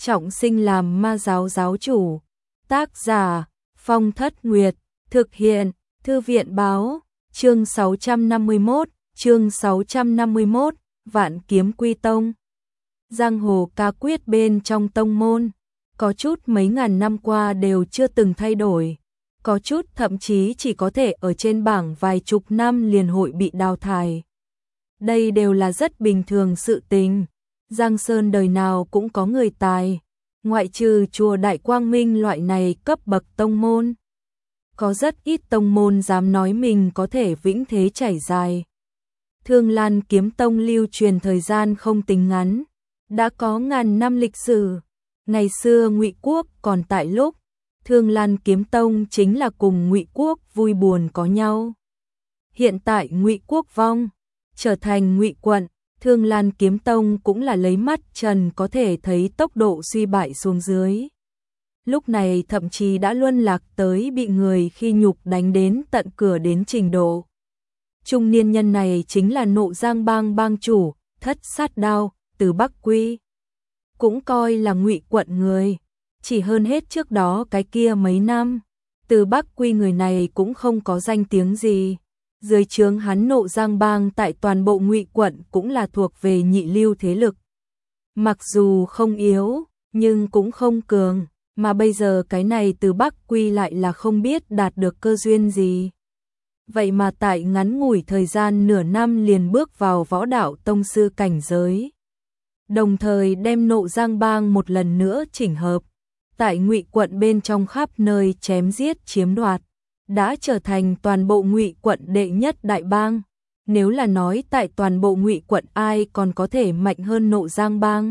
trọng sinh làm ma giáo giáo chủ. Tác giả Phong Thất Nguyệt. Thực hiện Thư viện báo. Chương 651. Vạn Kiếm Quy Tông. Giang hồ ca quyết bên trong tông môn, có chút mấy ngàn năm qua đều chưa từng thay đổi, có chút thậm chí chỉ có thể ở trên bảng vài chục năm liền hội bị đào thải. Đây đều là rất bình thường sự tình. Giang Sơn đời nào cũng có người tài, ngoại trừ chùa Đại Quang Minh loại này cấp bậc tông môn. Có rất ít tông môn dám nói mình có thể vĩnh thế chảy dài. Thương Lan Kiếm Tông lưu truyền thời gian không tính ngắn, đã có ngàn năm lịch sử. Ngày xưa Ngụy Quốc còn tại lúc, Thương Lan Kiếm Tông chính là cùng Ngụy Quốc vui buồn có nhau. Hiện tại Ngụy Quốc vong, trở thành Ngụy quận, Thương Lan Kiếm Tông cũng là lấy mắt trần có thể thấy tốc độ suy bại xuống dưới. Lúc này thậm chí đã luân lạc tới bị người khi nhục đánh đến tận cửa đến trình độ. Trung niên nhân này chính là Nộ Giang Bang bang chủ, Thất Sát Đao, Từ Bắc Quy. Cũng coi là Ngụy quận người, chỉ hơn hết trước đó cái kia mấy năm, Từ Bắc Quy người này cũng không có danh tiếng gì. Dưới trướng hắn Nộ Giang Bang tại toàn bộ Ngụy quận cũng là thuộc về nhị lưu thế lực. Mặc dù không yếu, nhưng cũng không cường, mà bây giờ cái này Từ Bắc Quy lại là không biết đạt được cơ duyên gì. Vậy mà tại ngắn ngủi thời gian nửa năm liền bước vào võ đạo tông sư cảnh giới. Đồng thời đem Nộ Giang Bang một lần nữa chỉnh hợp, tại Ngụy quận bên trong khắp nơi chém giết chiếm đoạt, đã trở thành toàn bộ Ngụy quận đệ nhất đại bang. Nếu là nói tại toàn bộ Ngụy quận ai còn có thể mạnh hơn Nộ Giang Bang,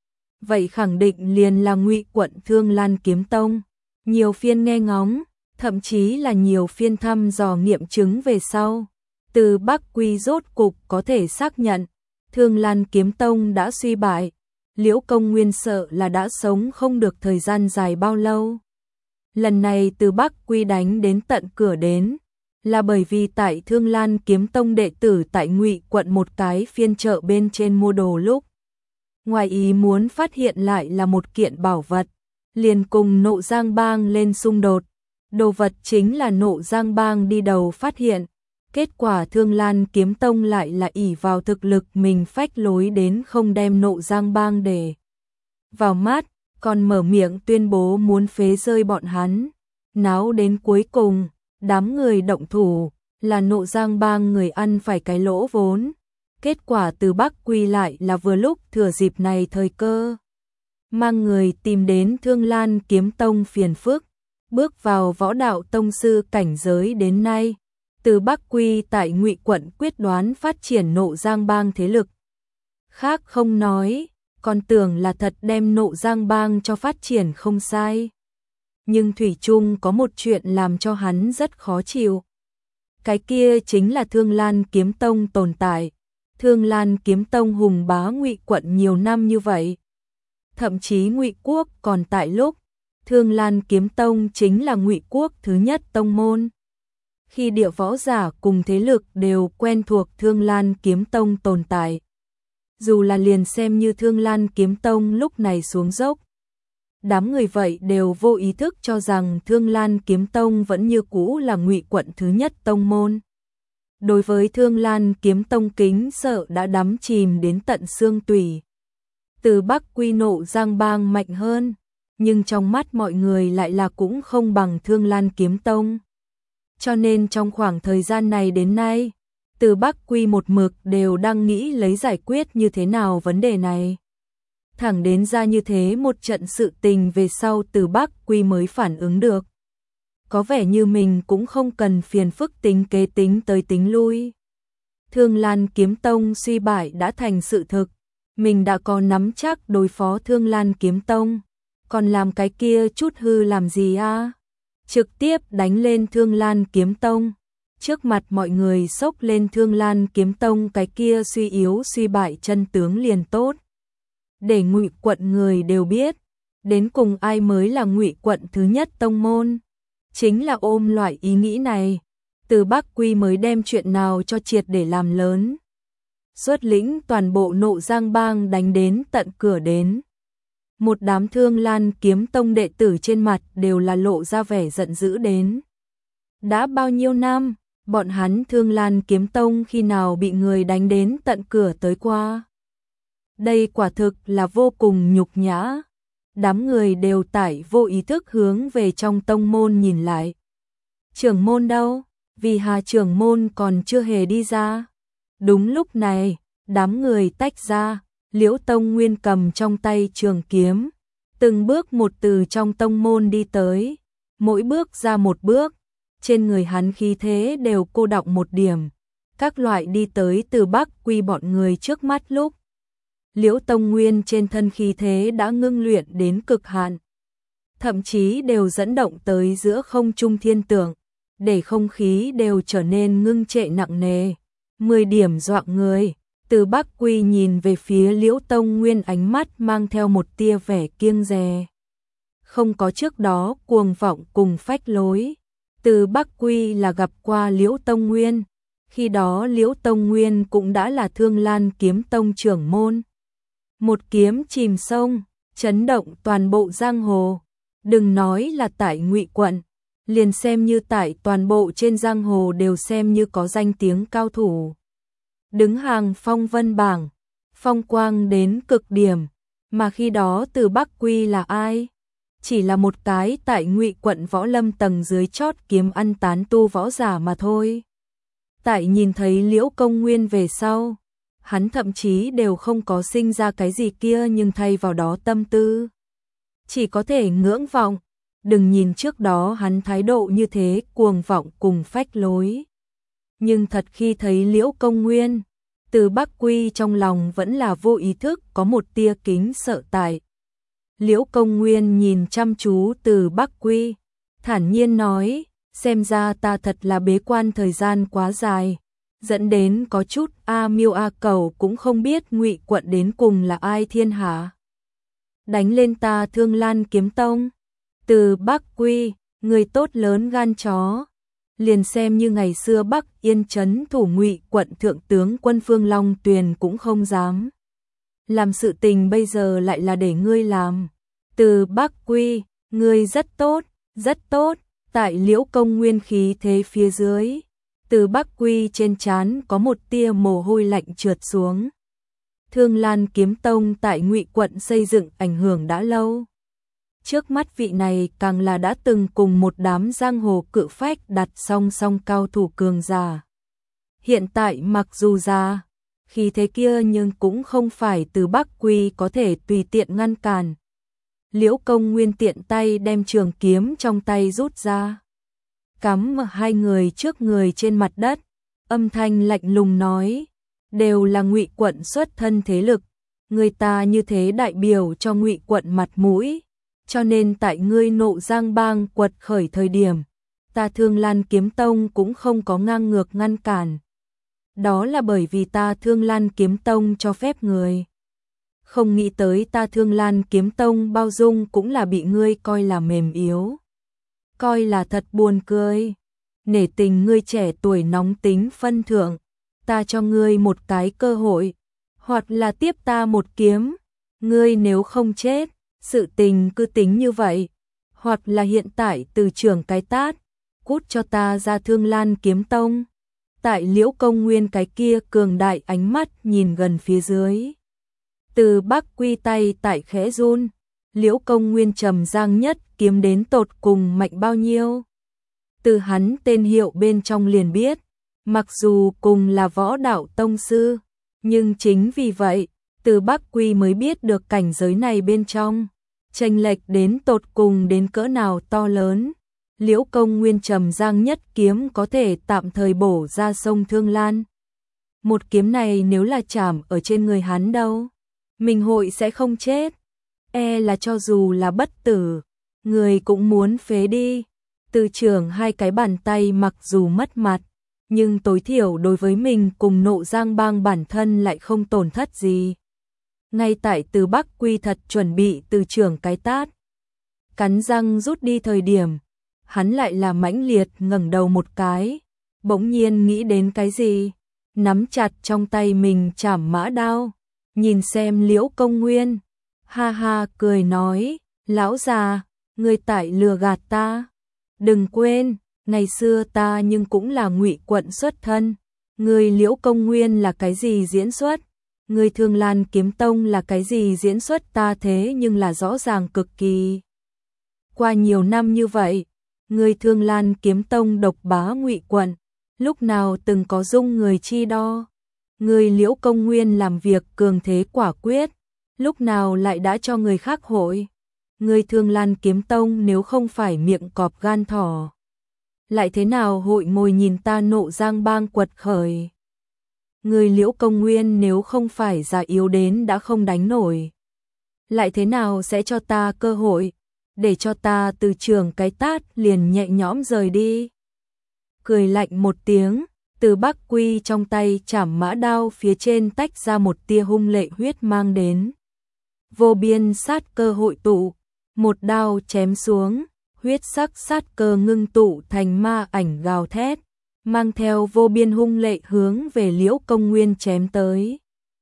vậy khẳng định liền là Ngụy quận Thương Lan Kiếm Tông. Nhiều phiên nghe ngóng, thậm chí là nhiều phiên thăm dò nghiệm chứng về sau, Từ Bắc Quy rốt cục có thể xác nhận Thương Lan Kiếm Tông đã suy bại. Liễu Công Nguyên sợ là đã sống không được thời gian dài bao lâu. Lần này Từ Bắc Quy đánh đến tận cửa đến, là bởi vì tại Thương Lan Kiếm Tông đệ tử tại Ngụy quận một cái phiên chợ bên trên mua đồ lúc, ngoài ý muốn phát hiện lại là một kiện bảo vật, liền cùng Nộ Giang Bang lên xung đột. Đồ vật chính là Nộ Giang Bang đi đầu phát hiện, kết quả Thương Lan Kiếm Tông lại là ỷ vào thực lực mình phách lối đến không đem Nộ Giang Bang để vào mắt, còn mở miệng tuyên bố muốn phế rơi bọn hắn. Náo đến cuối cùng, đám người động thủ, là Nộ Giang Bang người ăn phải cái lỗ vốn. Kết quả Từ Bắc Quy lại là vừa lúc thừa dịp này thời cơ, mang người tìm đến Thương Lan Kiếm Tông phiền phức. Bước vào võ đạo tông sư cảnh giới đến nay, Từ Bắc Quy tại Ngụy quận quyết đoán phát triển Nộ Giang Bang thế lực. Khác không nói, còn tưởng là thật đem Nộ Giang Bang cho phát triển không sai. Nhưng thủy chung có một chuyện làm cho hắn rất khó chịu. Cái kia chính là Thương Lan Kiếm Tông tồn tại. Thương Lan Kiếm Tông hùng bá Ngụy quận nhiều năm như vậy. Thậm chí Ngụy Quốc còn tại lúc, Thương Lan Kiếm Tông chính là Ngụy Quốc thứ nhất tông môn. Khi địa võ giả cùng thế lực đều quen thuộc Thương Lan Kiếm Tông tồn tại. Dù là liền xem như Thương Lan Kiếm Tông lúc này xuống dốc, đám người vậy đều vô ý thức cho rằng Thương Lan Kiếm Tông vẫn như cũ là Ngụy quận thứ nhất tông môn. Đối với Thương Lan Kiếm Tông kính sợ đã đắm chìm đến tận xương tủy. Từ Bắc Quy Nộ Giang Bang mạnh hơn, nhưng trong mắt mọi người lại là cũng không bằng Thương Lan Kiếm Tông. Cho nên trong khoảng thời gian này đến nay, Từ Bắc Quy một mực đều đang nghĩ lấy giải quyết như thế nào vấn đề này. Thẳng đến ra như thế một trận sự tình về sau Từ Bắc Quy mới phản ứng được. Có vẻ như mình cũng không cần phiền phức tính kế tính tới tính lui. Thương Lan Kiếm Tông suy bại đã thành sự thực, mình đã có nắm chắc đối phó Thương Lan Kiếm Tông, còn làm cái kia chút hư làm gì a? Trực tiếp đánh lên Thương Lan Kiếm Tông, trước mặt mọi người xốc lên Thương Lan Kiếm Tông cái kia suy yếu suy bại chân tướng liền tốt. Để Ngụy quận người đều biết, đến cùng ai mới là Ngụy quận thứ nhất tông môn. Chính là ôm loại ý nghĩ này, Từ Bắc Quy mới đem chuyện nào cho triệt để làm lớn. Xuất lĩnh toàn bộ Nộ Giang Bang đánh đến tận cửa đến. Một đám Thương Lan Kiếm Tông đệ tử trên mặt đều là lộ ra vẻ giận dữ đến. Đã bao nhiêu năm, bọn hắn Thương Lan Kiếm Tông khi nào bị người đánh đến tận cửa tới qua. Đây quả thực là vô cùng nhục nhã. Đám người đều tải vô ý thức hướng về trong tông môn nhìn lại. Trưởng môn đâu? Vì Hà trưởng môn còn chưa hề đi ra. Đúng lúc này, đám người tách ra, Liễu Tông Nguyên cầm trong tay trường kiếm, từng bước một từ trong tông môn đi tới, mỗi bước ra một bước, trên người hắn khí thế đều cô đọng một điểm, các loại đi tới Từ Bắc Quy bọn người trước mắt lúc. Liễu Tông Nguyên trên thân khí thế đã ngưng luyện đến cực hạn, thậm chí đều dẫn động tới giữa không trung thiên tượng, để không khí đều trở nên ngưng trệ nặng nề, 10 điểm dọa người. Từ Bắc Quy nhìn về phía Liễu Tông Nguyên, ánh mắt mang theo một tia vẻ kiêng dè. Không có trước đó cuồng vọng cùng phách lối. Từ Bắc Quy là gặp qua Liễu Tông Nguyên, khi đó Liễu Tông Nguyên cũng đã là Thương Lan Kiếm Tông trưởng môn. Một kiếm chìm sông, chấn động toàn bộ giang hồ. Đừng nói là tại Ngụy quận, liền xem như tại toàn bộ trên giang hồ đều xem như có danh tiếng cao thủ. Đứng hàng phong vân bảng, phong quang đến cực điểm, mà khi đó Từ Bắc Quy là ai? Chỉ là một cái tại Ngụy quận võ lâm tầng dưới chót kiếm ăn tán tu võ giả mà thôi. Tại nhìn thấy Liễu Công Nguyên về sau, hắn thậm chí đều không có sinh ra cái gì kia, nhưng thay vào đó tâm tư chỉ có thể ngưỡng vọng. Đừng nhìn trước đó hắn thái độ như thế cuồng vọng cùng phách lối, nhưng thật khi thấy Liễu Công Nguyên, Từ Bắc Quy trong lòng vẫn là vô ý thức có một tia kính sợ tại. Liễu Công Nguyên nhìn chăm chú Từ Bắc Quy, thản nhiên nói, xem ra ta thật là bế quan thời gian quá dài, dẫn đến có chút a miêu a cầu cũng không biết Ngụy quận đến cùng là ai thiên hạ. Đánh lên ta Thương Lan Kiếm Tông. Từ Bắc Quy, người tốt lớn gan chó. Liền xem như ngày xưa Bắc Yên trấn thủ Ngụy quận thượng tướng quân Phương Long Tuyền cũng không dám làm sự tình, bây giờ lại là để ngươi làm. Từ Bắc Quy, ngươi rất tốt, rất tốt. Tại Liễu Công Nguyên khí thế phía dưới, Từ Bắc Quy trên trán có một tia mồ hôi lạnh trượt xuống. Thương Lan Kiếm Tông tại Ngụy quận xây dựng ảnh hưởng đã lâu. Trước mắt vị này càng là đã từng cùng một đám giang hồ cự phách đặt song song cao thủ cường giả. Hiện tại mặc dù già, khi thế kia nhưng cũng không phải Từ Bắc Quy có thể tùy tiện ngăn cản. Liễu Công Nguyên tiện tay đem trường kiếm trong tay rút ra, cắm hai người trước người trên mặt đất, âm thanh lạnh lùng nói, đều là Ngụy quận xuất thân thế lực, người ta như thế đại biểu cho Ngụy quận mặt mũi. Cho nên tại ngươi Nộ Giang bang quật khởi thời điểm, ta Thương Lan Kiếm Tông cũng không có ngang ngược ngăn cản. Đó là bởi vì ta Thương Lan Kiếm Tông cho phép người. Không nghĩ tới ta Thương Lan Kiếm Tông bao dung cũng là bị ngươi coi là mềm yếu. Coi là thật buồn cười. Nể tình ngươi trẻ tuổi nóng tính phân thượng, ta cho ngươi một cái cơ hội, hoặc là tiếp ta một kiếm, ngươi nếu không chết, sự tình cứ tính như vậy, hoặc là hiện tại từ trường cái tát, cút cho ta ra Thương Lan Kiếm Tông. Tại Liễu Công Nguyên cái kia cường đại ánh mắt nhìn gần phía dưới, Từ Bắc Quy tay tại khẽ run, Liễu Công Nguyên trầm giang nhất kiếm đến tột cùng mạnh bao nhiêu. Từ hắn tên hiệu bên trong liền biết, mặc dù cùng là võ đạo tông sư, nhưng chính vì vậy, Từ Bắc Quy mới biết được cảnh giới này bên trong chênh lệch đến tột cùng đến cỡ nào to lớn. Liễu Công Nguyên trầm giang nhất kiếm có thể tạm thời bổ ra sông Thương Lan. Một kiếm này nếu là chạm ở trên người hắn đâu, mình hội sẽ không chết. E là cho dù là bất tử, người cũng muốn phế đi. Từ trường hai cái bàn tay mặc dù mất mặt, nhưng tối thiểu đối với mình cùng Nộ Giang bang bản thân lại không tổn thất gì. Ngay tại Từ Bắc Quy thật chuẩn bị từ trường cái tát, cắn răng rút đi thời điểm, hắn lại là mãnh liệt ngẩng đầu một cái, bỗng nhiên nghĩ đến cái gì, nắm chặt trong tay mình trảm mã đao, nhìn xem Liễu Công Nguyên, Ha ha cười nói, lão già, ngươi tại lừa gạt ta. Đừng quên, ngày xưa ta nhưng cũng là Ngụy quận xuất thân. Ngươi Liễu Công Nguyên là cái gì diễn xuất? Ngươi Thương Lan Kiếm Tông là cái gì diễn xuất? Ta thế nhưng là rõ ràng cực kỳ. Qua nhiều năm như vậy, ngươi Thương Lan Kiếm Tông độc bá Ngụy quận, lúc nào từng có dung người chi đo? Ngươi Liễu Công Nguyên làm việc cường thế quả quyết, lúc nào lại đã cho người khác hội? Ngươi Thương Lan Kiếm Tông nếu không phải miệng cọp gan thỏ, lại thế nào hội ngồi nhìn ta Nộ Giang Bang quật khởi? Ngươi Liễu Công Nguyên nếu không phải già yếu đến đã không đánh nổi, lại thế nào sẽ cho ta cơ hội, để cho ta từ trường cái tát liền nhẹ nhõm rời đi? Cười lạnh một tiếng, Từ Bắc Quy trong tay chảm mã đao phía trên tách ra một tia hung lệ huyết mang đến. Vô biên sát cơ hội tụ, một đao chém xuống, huyết sắc sát cơ ngưng tụ thành ma ảnh gào thét, mang theo vô biên hung lệ hướng về Liễu Công Nguyên chém tới.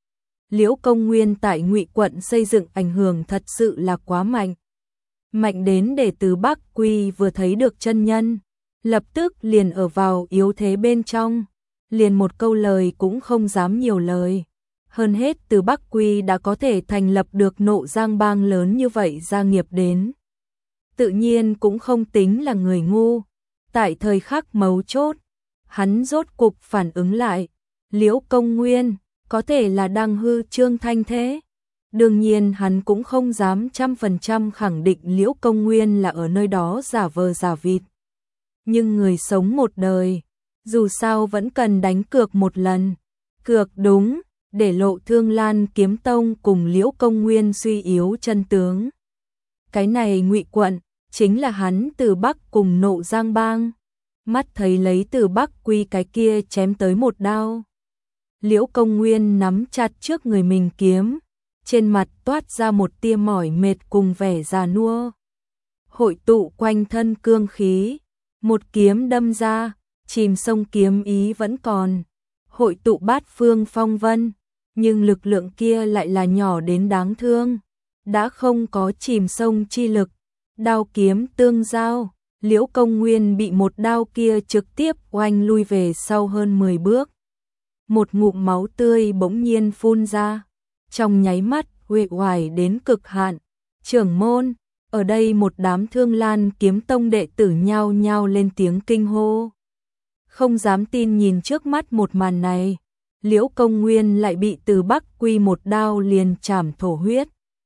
Liễu Công Nguyên tại Ngụy quận xây dựng ảnh hưởng thật sự là quá mạnh. Mạnh đến để Từ Bắc Quy vừa thấy được chân nhân, lập tức liền ở vào yếu thế bên trong, liền một câu lời cũng không dám nhiều lời. Hơn hết Từ Bắc Quy đã có thể thành lập được Nộ Giang Bang lớn như vậy gia nghiệp đến. Tự nhiên cũng không tính là người ngu. Tại thời khắc mấu chốt, hắn rốt cục phản ứng lại. Liễu Công Nguyên, có thể là đang hư trương thanh thế. Đương nhiên hắn cũng không dám 100% khẳng định Liễu Công Nguyên là ở nơi đó giả vờ giả vịt. Nhưng người sống một đời, dù sao vẫn cần đánh cược một lần. Cược đúng, để lộ Thương Lan Kiếm Tông cùng Liễu Công Nguyên suy yếu chân tướng. Cái này Ngụy quận, chính là hắn Từ Bắc cùng Nộ Giang Bang. Mắt thấy lấy Từ Bắc Quy cái kia chém tới một đao. Liễu Công Nguyên nắm chặt trước người mình kiếm, trên mặt toát ra một tia mỏi mệt cùng vẻ già nua. Hội tụ quanh thân cương khí, một kiếm đâm ra, chìm sông kiếm ý vẫn còn. Hội tụ bát phương phong vân, nhưng lực lượng kia lại là nhỏ đến đáng thương, đã không có chìm sông chi lực. Đao kiếm tương giao, Liễu Công Nguyên bị một đao kia trực tiếp oanh lui về sau hơn 10 bước. Một ngụm máu tươi bỗng nhiên phun ra, trong nháy mắt uể oải đến cực hạn. Trưởng môn, ở đây một đám Thương Lan Kiếm Tông đệ tử nhao nhao lên tiếng kinh hô. Không dám tin nhìn trước mắt một màn này, Liễu Công Nguyên lại bị Từ Bắc Quy một đao liền chảm thổ huyết.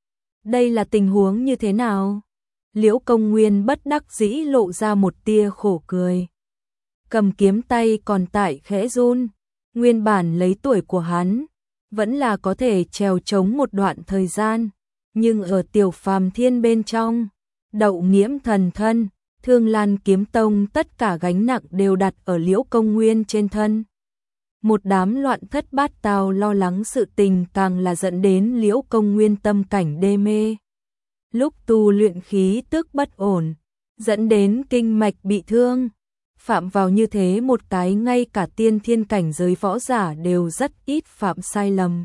Đây là tình huống như thế nào? Liễu Công Nguyên bất đắc dĩ lộ ra một tia khổ cười. Cầm kiếm tay còn tại khẽ run, nguyên bản lấy tuổi của hắn, vẫn là có thể trèo chống một đoạn thời gian, nhưng ở Tiểu Phàm Thiên bên trong, Đậu Nghiễm thần thân, Thương Lan Kiếm Tông tất cả gánh nặng đều đặt ở Liễu Công Nguyên trên thân. Một đám loạn thất bát tao lo lắng sự tình càng là dẫn đến Liễu Công Nguyên tâm cảnh đê mê. Lúc tu luyện khí tức bất ổn, dẫn đến kinh mạch bị thương. Phạm vào như thế một cái ngay cả tiên thiên cảnh giới võ giả đều rất ít phạm sai lầm.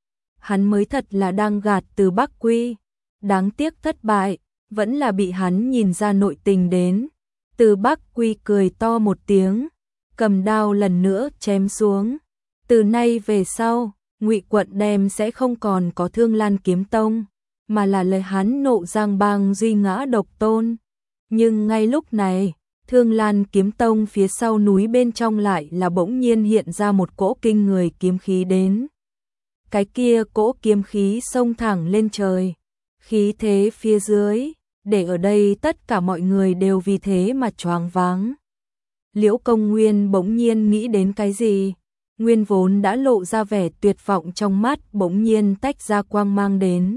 Hắn mới thật là đang gạt Từ Bắc Quy. Đáng tiếc thất bại, vẫn là bị hắn nhìn ra nội tình đến. Từ Bắc Quy cười to một tiếng, cầm đao lần nữa chém xuống. Từ nay về sau, Ngụy quận đem sẽ không còn có Thương Lan Kiếm Tông, mà là lời hắn Nộ Giang Bang duy ngã độc tôn. Nhưng ngay lúc này, Thương Lan Kiếm Tông phía sau núi bên trong lại là bỗng nhiên hiện ra một cỗ kinh người kiếm khí đến. Cái kia cỗ kiếm khí xông thẳng lên trời, khí thế phía dưới, để ở đây tất cả mọi người đều vì thế mà choáng váng. Liễu Công Nguyên bỗng nhiên nghĩ đến cái gì, nguyên vốn đã lộ ra vẻ tuyệt vọng trong mắt bỗng nhiên tách ra quang mang đến.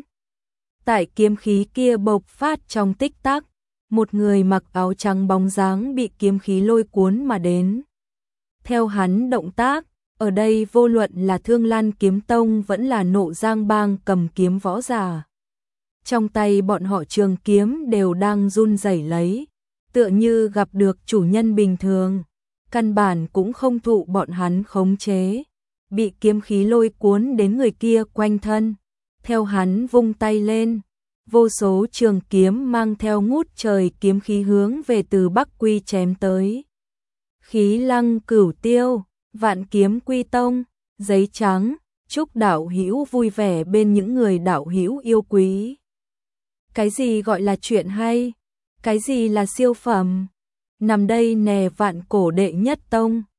Tại kiếm khí kia bộc phát trong tích tắc, một người mặc áo trắng bóng dáng bị kiếm khí lôi cuốn mà đến. Theo hắn động tác, ở đây vô luận là Thương Lan Kiếm Tông vẫn là Nộ Giang Bang cầm kiếm võ giả. Trong tay bọn họ trường kiếm đều đang run rẩy lấy, tựa như gặp được chủ nhân bình thường, căn bản cũng không thụ bọn hắn khống chế, bị kiếm khí lôi cuốn đến người kia quanh thân. Theo hắn vung tay lên, vô số trường kiếm mang theo ngút trời kiếm khí hướng về từ Bắc Quy chém tới. Khí Lăng Cửu Tiêu, Vạn Kiếm Quy Tông, giấy trắng, chúc đạo hữu vui vẻ bên những người đạo hữu yêu quý. Cái gì gọi là chuyện hay? Cái gì là siêu phẩm? Nằm đây nè Vạn Cổ đệ nhất tông.